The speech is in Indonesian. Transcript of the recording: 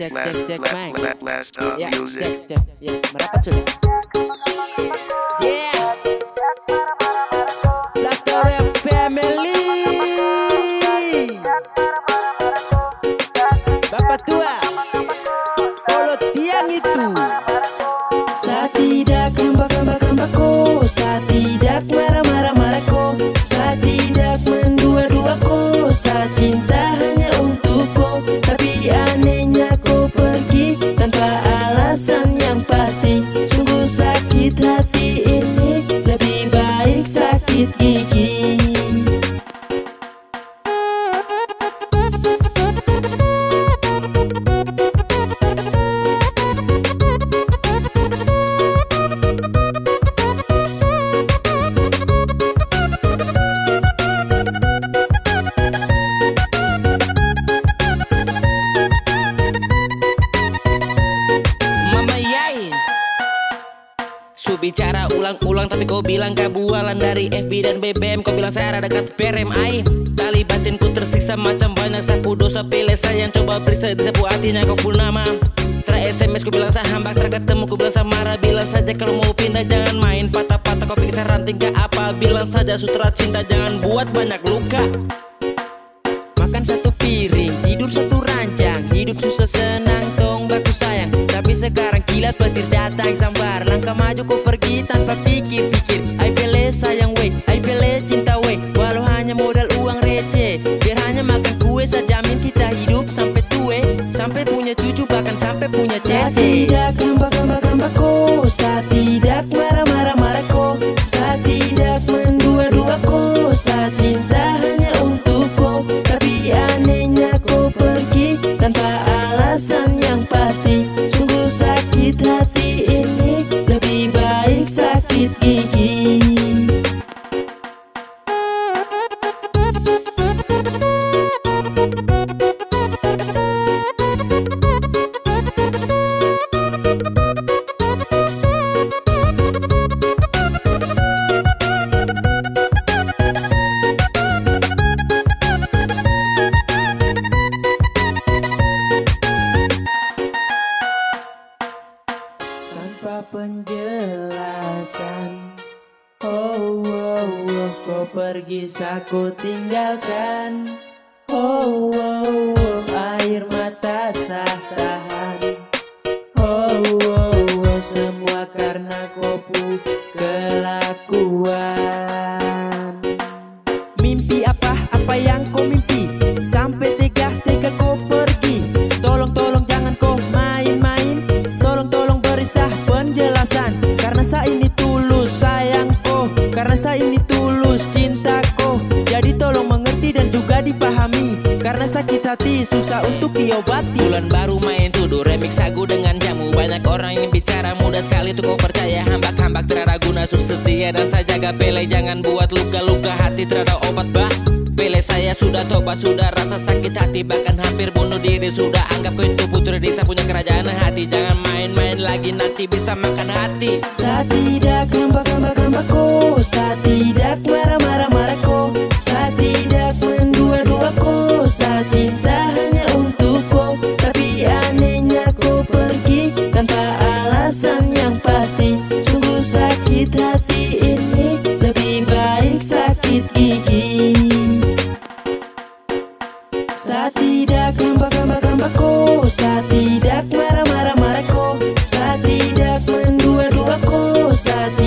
cek mic. Ya, cek. Ya, merapat sudah. Yeah. Last story of family. Bapak tua, kalau tiang itu. Saat tidak hamba-hamba-hambaku, saat tidak marah-marah-marahku, saat tidak mendua-duaku, saat cinta hanya untukku. Tapi anehnya kau pergi tanpa alasan yang pasti. Sungguh sakit hati ini, lebih baik sakit gigi. Su bicara ulang-ulang tapi kau bilang kabualan dari FB dan BBM. Kau bilang saya ada dekat PRM ai. Tali batinku tersiksa macam banyak sapu dosa. Pilih sayang coba periksa di sapu hatinya kau pun nama. SMS kau bilang saya hamba terketemu. Kau bilang saya marah. Bilang saja kalau mau pindah jangan main patah-patah. Kau pikir saya ranting ke apa. Bilang saja sutra cinta jangan buat banyak luka. Makan satu piring, tidur satu ranjang. Hidup susah senang tong baku sayang. Tapi sekarang kilat petir datang sambar. Langkah maju kau pergi tanpa pikir-pikir. I pilih sayang wey, I pilih cinta wey. Walau hanya modal uang receh. Biar hanya makan kue saja jamin kita hidup sampai tua. Sampai punya cucu bahkan sampai punya cece. Saat tidak hamba-hamba-hambaku, saat tidak marah-marah-marahku, saat tidak mendua-duaku, saat cinta hanya untukku. Tapi anehnya kau pergi tanpa alasan yang pasti. Sungguh sakit hati ini, lebih baik sakit gigi. Tanpa penjelasan, kau pergi saku tinggalkan. Air mata sah tahan. Semua karena kau kelakuan. Mimpi apa yang kau mimpi? Sampai tega kau pergi. Tolong jangan kau main-main. Tolong beri sah penjelasan. Karena saya ini tulus sayangku, karena saya ini tulus cintaku. Jadi tolong mengerti dan juga dipahami. Karena sakit hati susah untuk diobati. Bulan baru main tuduh remix sagu dengan jamu. Banyak orang yang bicara mudah sekali tuh kau percaya. Hambak-hambak terada guna sus setia dan saya jaga pele. Jangan buat luka-luka hati terada obat bah. Pele saya sudah tobat, sudah rasa sakit hati. Bahkan hampir bunuh diri sudah. Anggap kau itu putri desa punya kerajaan hati. Jangan main-main lagi nanti bisa makan hati. Saat tidak hamba-hambaku, saat tidak marah-marah-marahku, saat tidak mendua-duaku, saat cinta hanya untukku. Tapi anehnya kau pergi tanpa alasan yang pasti. Sungguh sakit hati ini, lebih baik sakit gigi. Saat tidak hamba-hambaku, saat tidak marah-marah-marahku, saat tidak mendua-duaku, saat